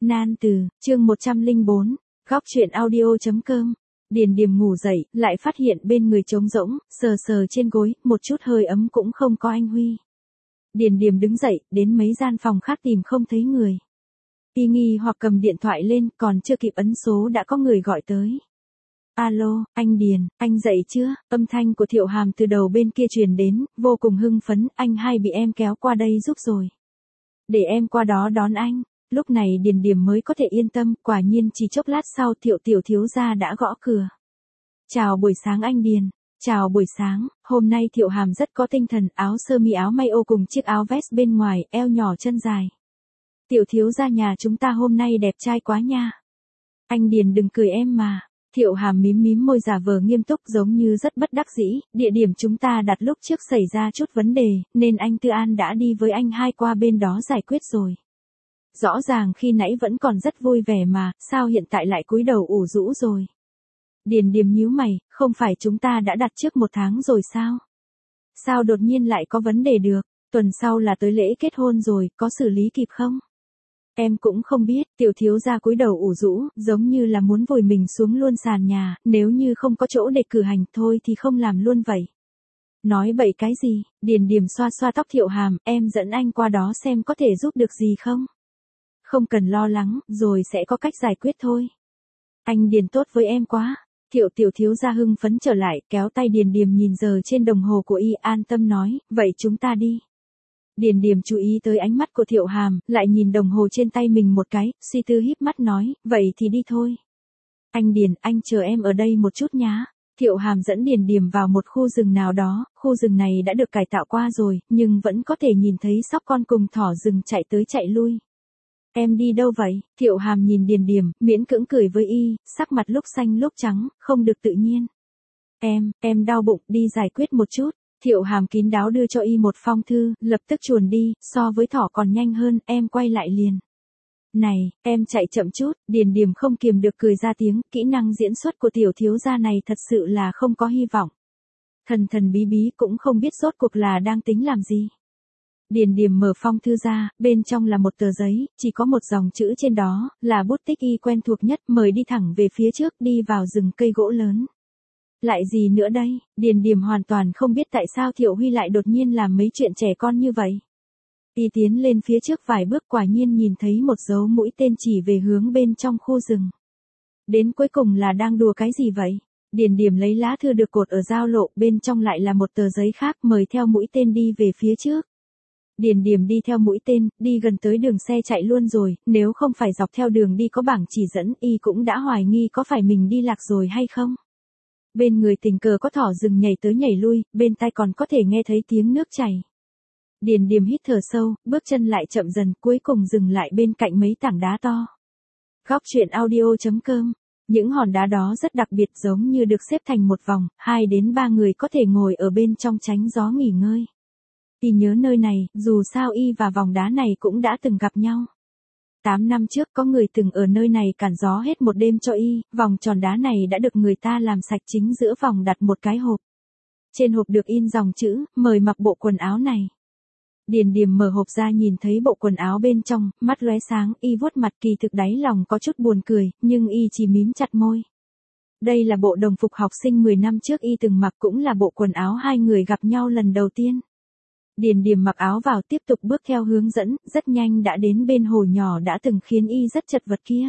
Nan từ, chương 104, góc truyện audio.com. Điền Điềm ngủ dậy, lại phát hiện bên người trống rỗng, sờ sờ trên gối, một chút hơi ấm cũng không có anh Huy. Điền Điềm đứng dậy, đến mấy gian phòng khác tìm không thấy người. Y nghi hoặc cầm điện thoại lên, còn chưa kịp ấn số đã có người gọi tới. Alo, anh Điền, anh dậy chưa? Âm thanh của Thiệu Hàm từ đầu bên kia truyền đến, vô cùng hưng phấn, anh hai bị em kéo qua đây giúp rồi. Để em qua đó đón anh. Lúc này Điền Điềm mới có thể yên tâm, quả nhiên chỉ chốc lát sau Thiệu tiểu thiếu gia đã gõ cửa. Chào buổi sáng anh Điền. Chào buổi sáng, hôm nay Thiệu Hàm rất có tinh thần, áo sơ mi áo may ô cùng chiếc áo vest bên ngoài, eo nhỏ chân dài. Tiểu thiếu gia nhà chúng ta hôm nay đẹp trai quá nha. Anh Điền đừng cười em mà. Thiệu Hàm mím mím môi giả vờ nghiêm túc giống như rất bất đắc dĩ, địa điểm chúng ta đặt lúc trước xảy ra chút vấn đề, nên anh Tư An đã đi với anh hai qua bên đó giải quyết rồi. Rõ ràng khi nãy vẫn còn rất vui vẻ mà, sao hiện tại lại cúi đầu ủ rũ rồi. Điền Điềm nhíu mày, không phải chúng ta đã đặt trước 1 tháng rồi sao? Sao đột nhiên lại có vấn đề được, tuần sau là tới lễ kết hôn rồi, có xử lý kịp không? Em cũng không biết, tiểu thiếu gia cúi đầu ủ rũ, giống như là muốn vùi mình xuống luôn sàn nhà, nếu như không có chỗ để cử hành thôi thì không làm luôn vậy. Nói bậy cái gì, Điền Điềm xoa xoa tóc Thiệu Hàm, em dẫn anh qua đó xem có thể giúp được gì không? Không cần lo lắng, rồi sẽ có cách giải quyết thôi. Anh Điền tốt với em quá. Thiệu tiểu thiếu gia hưng phấn trở lại, kéo tay Điền Điềm nhìn giờ trên đồng hồ của y, an tâm nói, vậy chúng ta đi. Điền Điềm chú ý tới ánh mắt của Thiệu Hàm, lại nhìn đồng hồ trên tay mình một cái, suy tư híp mắt nói, vậy thì đi thôi. Anh Điền, anh chờ em ở đây một chút nhá. Thiệu Hàm dẫn Điền Điềm vào một khu rừng nào đó, khu rừng này đã được cải tạo qua rồi, nhưng vẫn có thể nhìn thấy sóc con cùng thỏ rừng chạy tới chạy lui. Em đi đâu vậy? Thiệu Hàm nhìn Điền Điềm, miễn cưỡng cười với y, sắc mặt lúc xanh lúc trắng, không được tự nhiên. Em đau bụng, đi giải quyết một chút. Thiệu Hàm kín đáo đưa cho y một phong thư, lập tức chuồn đi, so với thỏ còn nhanh hơn, em quay lại liền. Này, em chạy chậm chút, Điền Điềm không kiềm được cười ra tiếng, kỹ năng diễn xuất của tiểu thiếu gia này thật sự là không có hy vọng. Thần thần bí bí cũng không biết rốt cuộc là đang tính làm gì. Điền Điềm mở phong thư ra, bên trong là một tờ giấy, chỉ có một dòng chữ trên đó, là bút tích y quen thuộc nhất, mời đi thẳng về phía trước, đi vào rừng cây gỗ lớn. Lại gì nữa đây, Điền Điềm hoàn toàn không biết tại sao Thiệu Huy lại đột nhiên làm mấy chuyện trẻ con như vậy. Y tiến lên phía trước vài bước, quả nhiên nhìn thấy một dấu mũi tên chỉ về hướng bên trong khu rừng. Đến cuối cùng là đang đùa cái gì vậy? Điền Điềm lấy lá thư được cột ở giao lộ, bên trong lại là một tờ giấy khác, mời theo mũi tên đi về phía trước. Điền Điềm đi theo mũi tên, đi gần tới đường xe chạy luôn rồi, nếu không phải dọc theo đường đi có bảng chỉ dẫn, y cũng đã hoài nghi có phải mình đi lạc rồi hay không. Bên người tình cờ có thỏ rừng nhảy tới nhảy lui, bên tai còn có thể nghe thấy tiếng nước chảy. Điền Điềm hít thở sâu, bước chân lại chậm dần, cuối cùng dừng lại bên cạnh mấy tảng đá to. Góc truyện audio.com. Những hòn đá đó rất đặc biệt, giống như được xếp thành một vòng, 2 đến 3 người có thể ngồi ở bên trong tránh gió nghỉ ngơi. Y nhớ nơi này, dù sao y và vòng đá này cũng đã từng gặp nhau. 8 năm trước có người từng ở nơi này cản gió hết một đêm cho y, vòng tròn đá này đã được người ta làm sạch, chính giữa vòng đặt một cái hộp. Trên hộp được in dòng chữ, mời mặc bộ quần áo này. Điền Điềm mở hộp ra nhìn thấy bộ quần áo bên trong, mắt lóe sáng, y vuốt mặt, kỳ thực đáy lòng có chút buồn cười, nhưng y chỉ mím chặt môi. Đây là bộ đồng phục học sinh 10 năm trước y từng mặc, cũng là bộ quần áo hai người gặp nhau lần đầu tiên. Điền Điềm mặc áo vào, tiếp tục bước theo hướng dẫn, rất nhanh đã đến bên hồ nhỏ đã từng khiến y rất chật vật kia.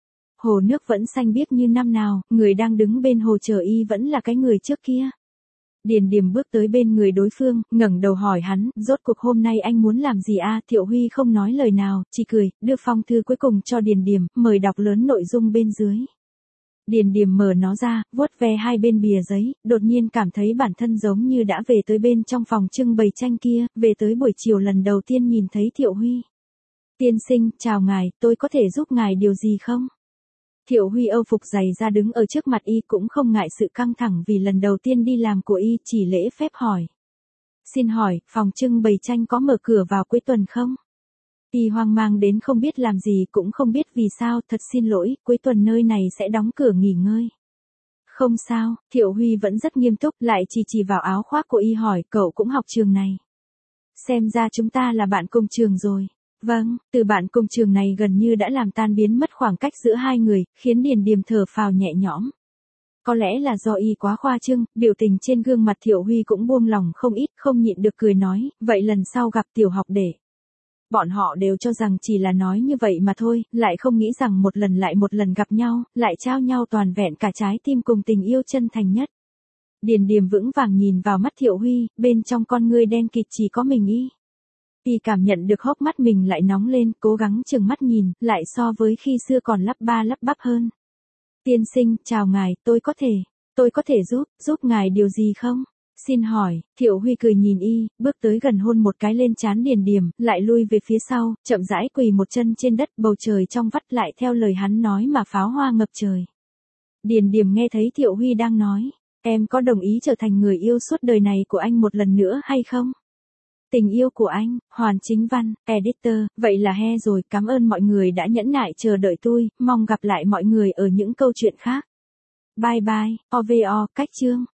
Hồ nước vẫn xanh biếc như năm nào, người đang đứng bên hồ chờ y vẫn là cái người trước kia. Điền Điềm bước tới bên người đối phương, ngẩng đầu hỏi hắn, rốt cuộc hôm nay anh muốn làm gì a? Thiệu Huy không nói lời nào, chỉ cười, đưa phong thư cuối cùng cho Điền Điềm, mời đọc lớn nội dung bên dưới. Điền Điềm mở nó ra, vuốt ve hai bên bìa giấy, đột nhiên cảm thấy bản thân giống như đã về tới bên trong phòng trưng bày tranh kia, về tới buổi chiều lần đầu tiên nhìn thấy Thiệu Huy. Tiên sinh, chào ngài, tôi có thể giúp ngài điều gì không? Thiệu Huy âu phục dày ra đứng ở trước mặt y, cũng không ngại sự căng thẳng vì lần đầu tiên đi làm của y, chỉ lễ phép hỏi. Xin hỏi, phòng trưng bày tranh có mở cửa vào cuối tuần không? Y hoang mang đến không biết làm gì, cũng không biết vì sao, thật xin lỗi, cuối tuần nơi này sẽ đóng cửa nghỉ ngơi. Không sao, Thiệu Huy vẫn rất nghiêm túc, lại chỉ vào áo khoác của y hỏi, cậu cũng học trường này. Xem ra chúng ta là bạn cùng trường rồi. Vâng, từ bạn cùng trường này gần như đã làm tan biến mất khoảng cách giữa hai người, khiến Điền Điềm thở phào nhẹ nhõm. Có lẽ là do y quá khoa trương, biểu tình trên gương mặt Thiệu Huy cũng buông lỏng không ít, không nhịn được cười nói, vậy lần sau gặp tiểu học để. Bọn họ đều cho rằng chỉ là nói như vậy mà thôi, lại không nghĩ rằng một lần lại một lần gặp nhau, lại trao nhau toàn vẹn cả trái tim cùng tình yêu chân thành nhất. Điền Điềm vững vàng nhìn vào mắt Thiệu Huy, bên trong con ngươi đen kịt chỉ có mình y. Y cảm nhận được hốc mắt mình lại nóng lên, cố gắng chừng mắt nhìn, lại so với khi xưa còn lắp ba lắp bắp hơn. Tiên sinh, chào ngài, tôi có thể giúp ngài điều gì không? Xin hỏi, Thiệu Huy cười nhìn y, bước tới gần hôn một cái lên trán Điền Điềm, lại lui về phía sau, chậm rãi quỳ một chân trên đất, bầu trời trong vắt lại theo lời hắn nói mà pháo hoa ngập trời. Điền Điềm nghe thấy Thiệu Huy đang nói, em có đồng ý trở thành người yêu suốt đời này của anh một lần nữa hay không? Tình yêu của anh, Hoàn Chính Văn, editor, vậy là he rồi, cảm ơn mọi người đã nhẫn nại chờ đợi tôi, mong gặp lại mọi người ở những câu chuyện khác. Bye bye, OVO, cách chương.